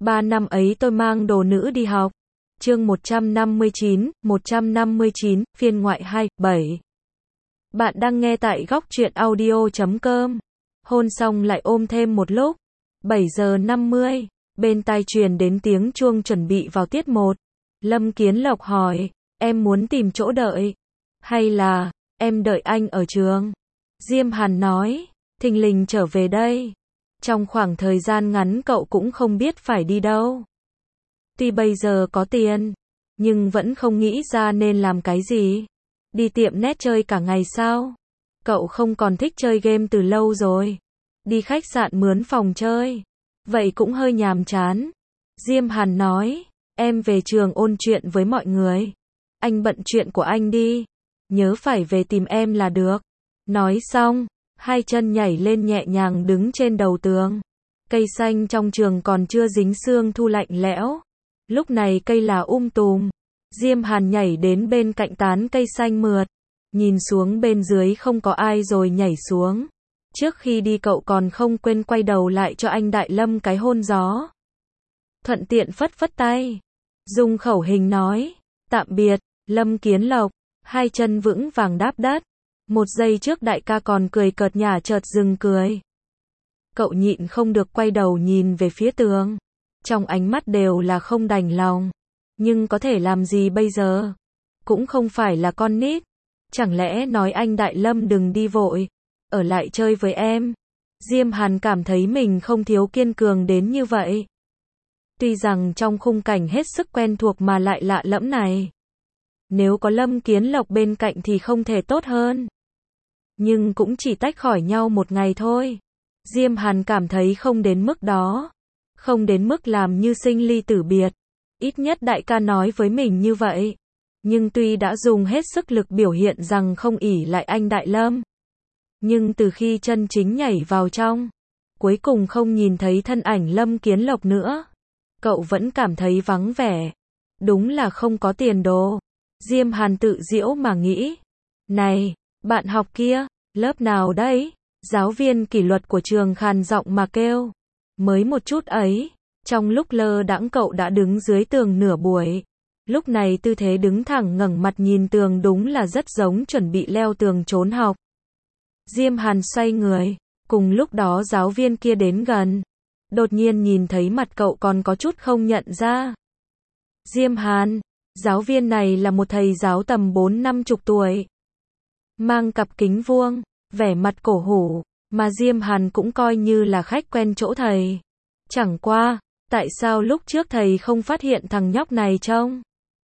3 năm ấy tôi mang đồ nữ đi học. Chương 159, phiên ngoại 2, 7. Bạn đang nghe tại góc truyện audio.com. Hôn xong lại ôm thêm một lúc. 7 giờ 50, bên tai truyền đến tiếng chuông chuẩn bị vào tiết 1. Lâm Kiến Lộc hỏi, em muốn tìm chỗ đợi, hay là, em đợi anh ở trường? Diêm Hàn nói, thình lình trở về đây. Trong khoảng thời gian ngắn cậu cũng không biết phải đi đâu. Tuy bây giờ có tiền, nhưng vẫn không nghĩ ra nên làm cái gì. Đi tiệm net chơi cả ngày sao? Cậu không còn thích chơi game từ lâu rồi. Đi khách sạn mướn phòng chơi, vậy cũng hơi nhàm chán. Diêm Hàn nói, em về trường ôn chuyện với mọi người. Anh bận chuyện của anh đi, nhớ phải về tìm em là được. Nói xong, hai chân nhảy lên nhẹ nhàng đứng trên đầu tường. Cây xanh trong trường còn chưa dính sương thu lạnh lẽo. Lúc này cây là tùm. Diêm Hàn nhảy đến bên cạnh tán cây xanh mượt, nhìn xuống bên dưới không có ai rồi nhảy xuống. Trước khi đi cậu còn không quên quay đầu lại cho anh Đại Lâm cái hôn gió. Thuận tiện phất phất tay, dùng khẩu hình nói, tạm biệt, Lâm Kiến Lộc. Hai chân vững vàng đáp đất. Một giây trước đại ca còn cười cợt nhả chợt dừng cười. Cậu nhịn không được quay đầu nhìn về phía tường. Trong ánh mắt đều là không đành lòng. Nhưng có thể làm gì bây giờ? Cũng không phải là con nít. Chẳng lẽ nói anh Đại Lâm đừng đi vội, ở lại chơi với em? Diêm Hàn cảm thấy mình không thiếu kiên cường đến như vậy. Tuy rằng trong khung cảnh hết sức quen thuộc mà lại lạ lẫm này, nếu có Lâm Kiến Lộc bên cạnh thì không thể tốt hơn. Nhưng cũng chỉ tách khỏi nhau một ngày thôi. Diêm Hàn cảm thấy không đến mức đó. Không đến mức làm như sinh ly tử biệt. Ít nhất đại ca nói với mình như vậy. Nhưng tuy đã dùng hết sức lực biểu hiện rằng không ỷ lại anh Đại Lâm, nhưng từ khi chân chính nhảy vào trong, cuối cùng không nhìn thấy thân ảnh Lâm Kiến Lộc nữa. Cậu vẫn cảm thấy vắng vẻ. Đúng là không có tiền đồ. Diêm Hàn tự giễu mà nghĩ. Này, bạn học kia, lớp nào đấy? Giáo viên kỷ luật của trường khàn giọng mà kêu. Mới một chút ấy. Trong lúc lơ đãng cậu đã đứng dưới tường nửa buổi. Lúc này tư thế đứng thẳng ngẩng mặt nhìn tường đúng là rất giống chuẩn bị leo tường trốn học. Diêm Hàn xoay người. Cùng lúc đó giáo viên kia đến gần. Đột nhiên nhìn thấy mặt cậu còn có chút không nhận ra. Diêm Hàn, giáo viên này là một thầy giáo tầm 40-50 tuổi. Mang cặp kính vuông, vẻ mặt cổ hủ, mà Diêm Hàn cũng coi như là khách quen chỗ thầy. Chẳng qua, tại sao lúc trước thầy không phát hiện thằng nhóc này trông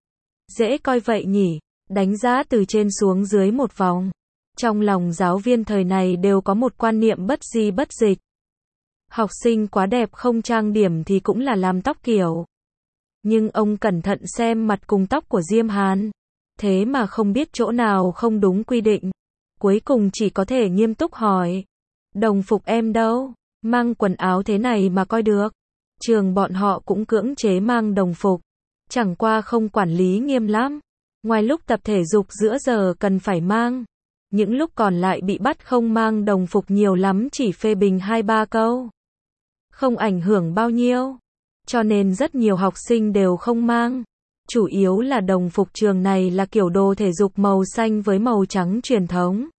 dễ coi vậy nhỉ? Đánh giá từ trên xuống dưới một vòng. Trong lòng giáo viên thời này đều có một quan niệm bất di bất dịch. Học sinh quá đẹp không trang điểm thì cũng là làm tóc kiểu. Nhưng ông cẩn thận xem mặt cùng tóc của Diêm Hàn. Thế mà không biết chỗ nào không đúng quy định. Cuối cùng chỉ có thể nghiêm túc hỏi. Đồng phục em đâu? Mang quần áo thế này mà coi được. Trường bọn họ cũng cưỡng chế mang đồng phục. Chẳng qua không quản lý nghiêm lắm. Ngoài lúc tập thể dục giữa giờ cần phải mang. Những lúc còn lại bị bắt không mang đồng phục nhiều lắm chỉ phê bình 2-3 câu. Không ảnh hưởng bao nhiêu. Cho nên rất nhiều học sinh đều không mang. Chủ yếu là đồng phục trường này là kiểu đồ thể dục màu xanh với màu trắng truyền thống.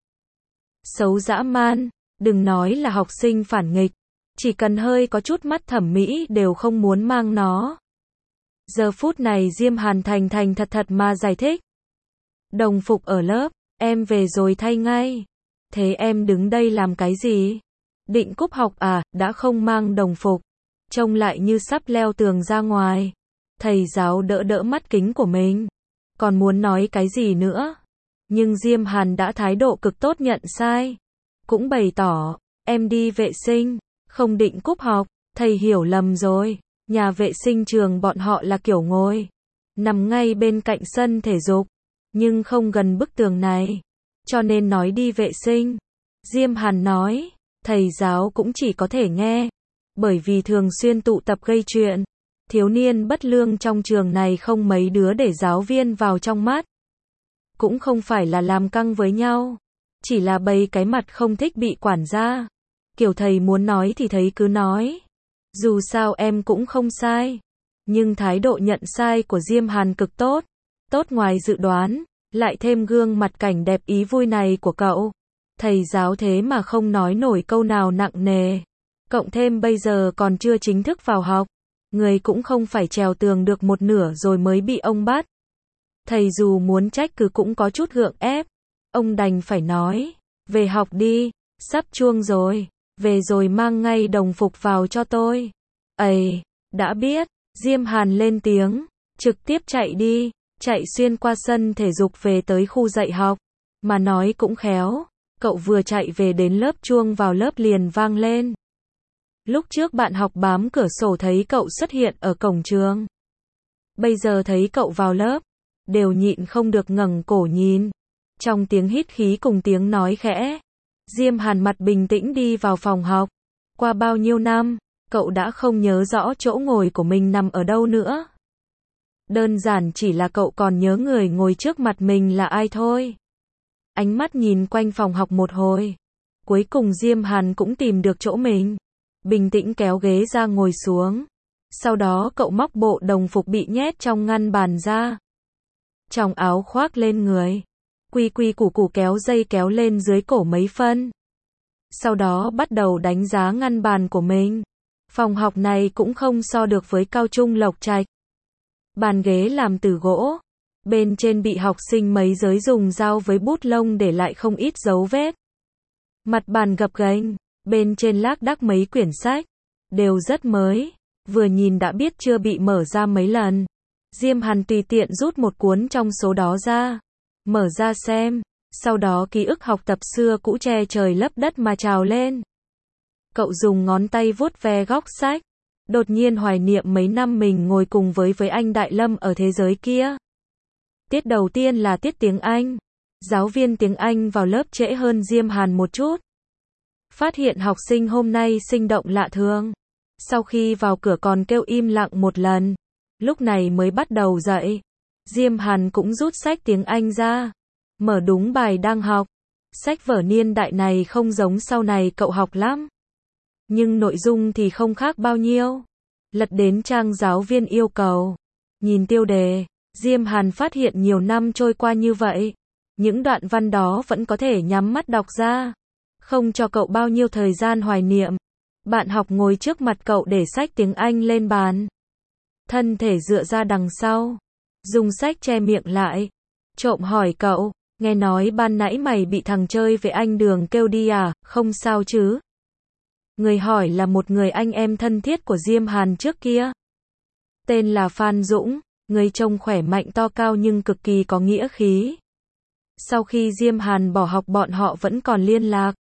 Xấu dã man, đừng nói là học sinh phản nghịch. Chỉ cần hơi có chút mắt thẩm mỹ đều không muốn mang nó. Giờ phút này Diêm Hàn thành thật mà giải thích. Đồng phục ở lớp, em về rồi thay ngay. Thế em đứng đây làm cái gì? Định cúp học à, đã không mang đồng phục. Trông lại như sắp leo tường ra ngoài. Thầy giáo đỡ mắt kính của mình. Còn muốn nói cái gì nữa? Nhưng Diêm Hàn đã thái độ cực tốt nhận sai. Cũng bày tỏ, em đi vệ sinh, không định cúp học, thầy hiểu lầm rồi. Nhà vệ sinh trường bọn họ là kiểu ngồi, nằm ngay bên cạnh sân thể dục, nhưng không gần bức tường này. Cho nên nói đi vệ sinh. Diêm Hàn nói, thầy giáo cũng chỉ có thể nghe. Bởi vì thường xuyên tụ tập gây chuyện. Thiếu niên bất lương trong trường này không mấy đứa để giáo viên vào trong mắt. Cũng không phải là làm căng với nhau. Chỉ là bày cái mặt không thích bị quản gia. Kiểu thầy muốn nói thì thầy cứ nói. Dù sao em cũng không sai. Nhưng thái độ nhận sai của Diêm Hàn cực tốt. Tốt ngoài dự đoán. Lại thêm gương mặt cảnh đẹp ý vui này của cậu. Thầy giáo thế mà không nói nổi câu nào nặng nề. Cộng thêm bây giờ còn chưa chính thức vào học. Người cũng không phải trèo tường được một nửa rồi mới bị ông bắt. Thầy dù muốn trách cứ cũng có chút gượng ép. Ông đành phải nói. Về học đi. Sắp chuông rồi. Về rồi mang ngay đồng phục vào cho tôi. Ây, đã biết. Diêm Hàn lên tiếng. Trực tiếp chạy đi. Chạy xuyên qua sân thể dục về tới khu dạy học. Mà nói cũng khéo. Cậu vừa chạy về đến lớp chuông vào lớp liền vang lên. Lúc trước bạn học bám cửa sổ thấy cậu xuất hiện ở cổng trường. Bây giờ thấy cậu vào lớp. Đều nhịn không được ngẩng cổ nhìn. Trong tiếng hít khí cùng tiếng nói khẽ. Diêm Hàn mặt bình tĩnh đi vào phòng học. Qua bao nhiêu năm, cậu đã không nhớ rõ chỗ ngồi của mình nằm ở đâu nữa. Đơn giản chỉ là cậu còn nhớ người ngồi trước mặt mình là ai thôi. Ánh mắt nhìn quanh phòng học một hồi. Cuối cùng Diêm Hàn cũng tìm được chỗ mình. Bình tĩnh kéo ghế ra ngồi xuống. Sau đó cậu móc bộ đồng phục bị nhét trong ngăn bàn ra. Trong áo khoác lên người. Quy quy củ củ kéo dây kéo lên dưới cổ mấy phân. Sau đó bắt đầu đánh giá ngăn bàn của mình. Phòng học này cũng không so được với cao trung Lộc Trạch. Bàn ghế làm từ gỗ. Bên trên bị học sinh mấy giới dùng dao với bút lông để lại không ít dấu vết. Mặt bàn gập ghềnh. Bên trên lác đác mấy quyển sách. Đều rất mới. Vừa nhìn đã biết chưa bị mở ra mấy lần. Diêm Hàn tùy tiện rút một cuốn trong số đó ra. Mở ra xem. Sau đó ký ức học tập xưa cũ che trời lấp đất mà trào lên. Cậu dùng ngón tay vuốt ve góc sách. Đột nhiên hoài niệm mấy năm mình ngồi cùng với anh Đại Lâm ở thế giới kia. Tiết đầu tiên là tiết tiếng Anh. Giáo viên tiếng Anh vào lớp trễ hơn Diêm Hàn một chút. Phát hiện học sinh hôm nay sinh động lạ thường. Sau khi vào cửa còn kêu im lặng một lần. Lúc này mới bắt đầu dạy. Diêm Hàn cũng rút sách tiếng Anh ra. Mở đúng bài đang học. Sách vở niên đại này không giống sau này cậu học lắm. Nhưng nội dung thì không khác bao nhiêu. Lật đến trang giáo viên yêu cầu. Nhìn tiêu đề. Diêm Hàn phát hiện nhiều năm trôi qua như vậy. Những đoạn văn đó vẫn có thể nhắm mắt đọc ra. Không cho cậu bao nhiêu thời gian hoài niệm. Bạn học ngồi trước mặt cậu để sách tiếng Anh lên bàn. Thân thể dựa ra đằng sau. Dùng sách che miệng lại. Trộm hỏi cậu. Nghe nói ban nãy mày bị thằng chơi với anh Đường kêu đi à, không sao chứ? Người hỏi là một người anh em thân thiết của Diêm Hàn trước kia. Tên là Phan Dũng, người trông khỏe mạnh to cao nhưng cực kỳ có nghĩa khí. Sau khi Diêm Hàn bỏ học bọn họ vẫn còn liên lạc.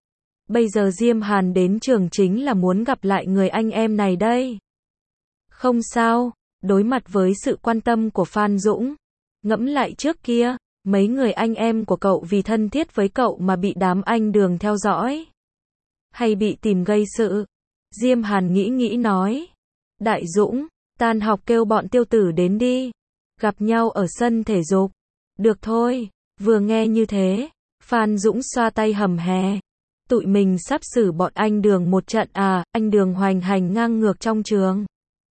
Bây giờ Diêm Hàn đến trường chính là muốn gặp lại người anh em này đây. Không sao, đối mặt với sự quan tâm của Phan Dũng. Ngẫm lại trước kia, mấy người anh em của cậu vì thân thiết với cậu mà bị đám anh Đường theo dõi. Hay bị tìm gây sự. Diêm Hàn nghĩ nói. Đại Dũng, tan học kêu bọn tiêu tử đến đi. Gặp nhau ở sân thể dục. Được thôi, vừa nghe như thế. Phan Dũng xoa tay hầm hè. Tụi mình sắp xử bọn anh Đường một trận à, anh Đường hoành hành ngang ngược trong trường.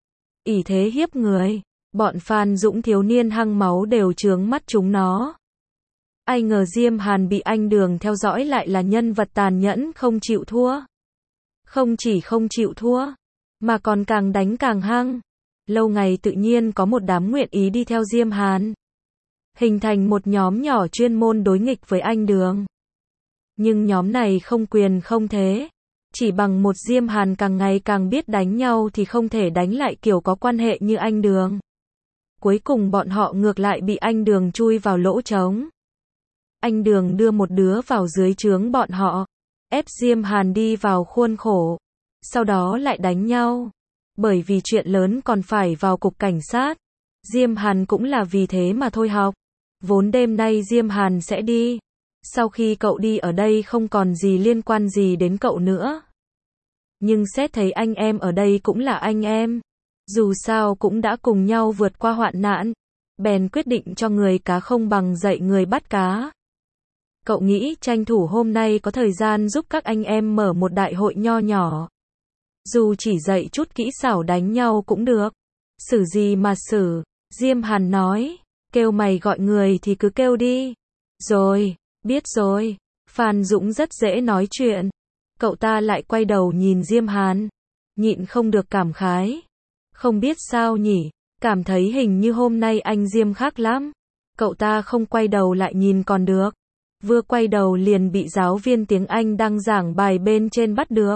Ỷ thế hiếp người. Bọn Phan Dũng thiếu niên hăng máu đều trướng mắt chúng nó. Ai ngờ Diêm Hàn bị anh Đường theo dõi lại là nhân vật tàn nhẫn không chịu thua. Không chỉ không chịu thua, mà còn càng đánh càng hăng. Lâu ngày tự nhiên có một đám nguyện ý đi theo Diêm Hàn. Hình thành một nhóm nhỏ chuyên môn đối nghịch với anh Đường. Nhưng nhóm này không quyền không thế. Chỉ bằng một Diêm Hàn càng ngày càng biết đánh nhau thì không thể đánh lại kiểu có quan hệ như anh Đường. Cuối cùng bọn họ ngược lại bị anh Đường chui vào lỗ trống. Anh Đường đưa một đứa vào dưới trướng bọn họ. Ép Diêm Hàn đi vào khuôn khổ. Sau đó lại đánh nhau. Bởi vì chuyện lớn còn phải vào cục cảnh sát. Diêm Hàn cũng là vì thế mà thôi học. Vốn đêm nay Diêm Hàn sẽ đi. Sau khi cậu đi ở đây không còn gì liên quan gì đến cậu nữa. Nhưng xét thấy anh em ở đây cũng là anh em. Dù sao cũng đã cùng nhau vượt qua hoạn nạn. Bèn quyết định cho người cá không bằng dạy người bắt cá. Cậu nghĩ tranh thủ hôm nay có thời gian giúp các anh em mở một đại hội nho nhỏ. Dù chỉ dạy chút kỹ xảo đánh nhau cũng được. Xử gì mà xử, Diêm Hàn nói, kêu mày gọi người thì cứ kêu đi. Rồi, biết rồi. Phan Dũng rất dễ nói chuyện. Cậu ta lại quay đầu nhìn Diêm Hàn, nhịn không được cảm khái. Không biết sao nhỉ, cảm thấy hình như hôm nay anh Diêm khác lắm. Cậu ta không quay đầu lại nhìn còn được. Vừa quay đầu liền bị giáo viên tiếng Anh đang giảng bài bên trên bắt được.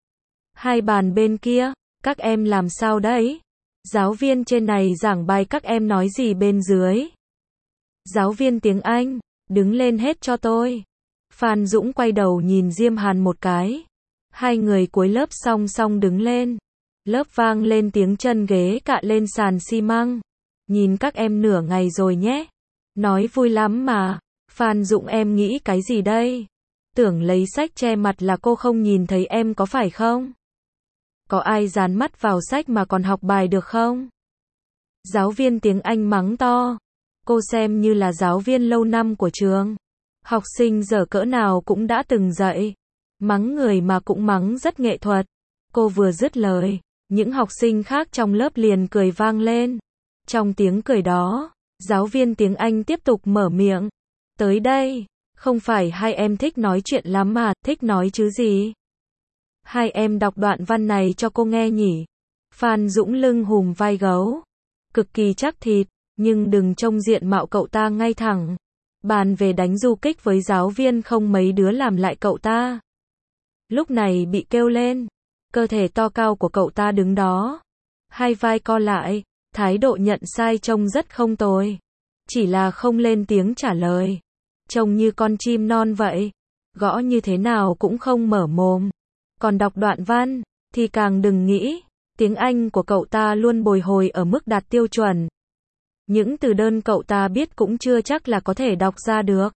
Hai bàn bên kia, các em làm sao đấy? Giáo viên trên này giảng bài các em nói gì bên dưới? Giáo viên tiếng Anh, đứng lên hết cho tôi. Phan Dũng quay đầu nhìn Diêm Hàn một cái. Hai người cuối lớp song song đứng lên. Lớp vang lên tiếng chân ghế cạ lên sàn xi măng. Nhìn các em nửa ngày rồi nhé. Nói vui lắm mà. Phan Dũng em nghĩ cái gì đây? Tưởng lấy sách che mặt là cô không nhìn thấy em có phải không? Có ai dán mắt vào sách mà còn học bài được không? Giáo viên tiếng Anh mắng to. Cô xem như là giáo viên lâu năm của trường. Học sinh dở cỡ nào cũng đã từng dạy. Mắng người mà cũng mắng rất nghệ thuật. Cô vừa dứt lời, những học sinh khác trong lớp liền cười vang lên. Trong tiếng cười đó, giáo viên tiếng Anh tiếp tục mở miệng. Tới đây, không phải hai em thích nói chuyện lắm mà, thích nói chứ gì? Hai em đọc đoạn văn này cho cô nghe nhỉ? Phan Dũng lưng hùm vai gấu. Cực kỳ chắc thịt, nhưng đừng trông diện mạo cậu ta ngay thẳng. Bàn về đánh du kích với giáo viên không mấy đứa làm lại cậu ta. Lúc này bị kêu lên. Cơ thể to cao của cậu ta đứng đó. Hai vai co lại, thái độ nhận sai trông rất không tồi. Chỉ là không lên tiếng trả lời. Trông như con chim non vậy. Gõ như thế nào cũng không mở mồm. Còn đọc đoạn văn, thì càng đừng nghĩ. Tiếng Anh của cậu ta luôn bồi hồi ở mức đạt tiêu chuẩn. Những từ đơn cậu ta biết cũng chưa chắc là có thể đọc ra được.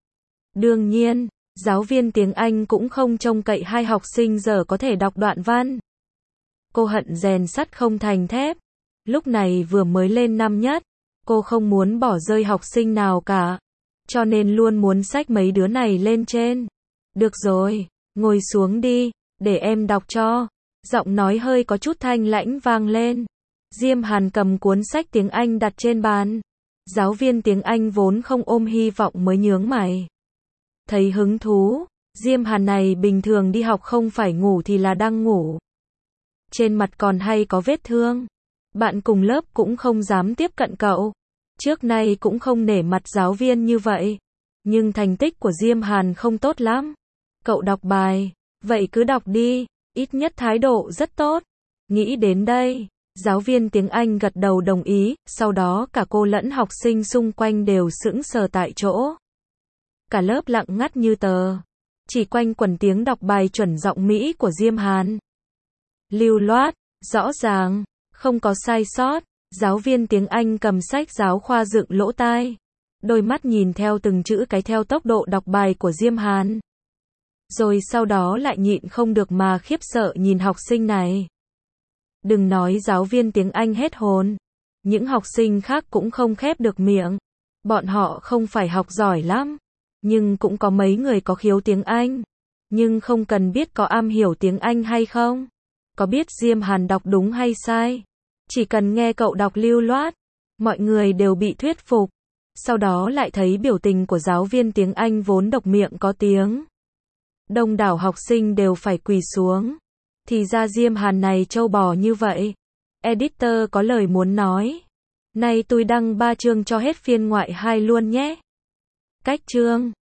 Đương nhiên, giáo viên tiếng Anh cũng không trông cậy hai học sinh giờ có thể đọc đoạn văn. Cô hận rèn sắt không thành thép. Lúc này vừa mới lên năm nhất, cô không muốn bỏ rơi học sinh nào cả. Cho nên luôn muốn xách mấy đứa này lên trên. Được rồi, ngồi xuống đi, để em đọc cho. Giọng nói hơi có chút thanh lãnh vang lên. Diêm Hàn cầm cuốn sách tiếng Anh đặt trên bàn. Giáo viên tiếng Anh vốn không ôm hy vọng mới nhướng mày. Thấy hứng thú, Diêm Hàn này bình thường đi học không phải ngủ thì là đang ngủ. Trên mặt còn hay có vết thương. Bạn cùng lớp cũng không dám tiếp cận cậu. Trước nay cũng không nể mặt giáo viên như vậy. Nhưng thành tích của Diêm Hàn không tốt lắm. Cậu đọc bài, vậy cứ đọc đi, ít nhất thái độ rất tốt. Nghĩ đến đây, giáo viên tiếng Anh gật đầu đồng ý, sau đó cả cô lẫn học sinh xung quanh đều sững sờ tại chỗ. Cả lớp lặng ngắt như tờ. Chỉ quanh quẩn tiếng đọc bài chuẩn giọng Mỹ của Diêm Hàn. Lưu loát, rõ ràng, không có sai sót. Giáo viên tiếng Anh cầm sách giáo khoa dựng lỗ tai. Đôi mắt nhìn theo từng chữ cái theo tốc độ đọc bài của Diêm Hàn. Rồi sau đó lại nhịn không được mà khiếp sợ nhìn học sinh này. Đừng nói giáo viên tiếng Anh hết hồn. Những học sinh khác cũng không khép được miệng. Bọn họ không phải học giỏi lắm. Nhưng cũng có mấy người có khiếu tiếng Anh. Nhưng không cần biết có am hiểu tiếng Anh hay không. Có biết Diêm Hàn đọc đúng hay sai. Chỉ cần nghe cậu đọc lưu loát. Mọi người đều bị thuyết phục. Sau đó lại thấy biểu tình của giáo viên tiếng Anh vốn độc miệng có tiếng. Đông đảo học sinh đều phải quỳ xuống. Thì ra Diêm Hàn này trâu bò như vậy. Editor có lời muốn nói. Nay tôi đăng 3 chương cho hết phiên ngoại 2 luôn nhé. Cách chương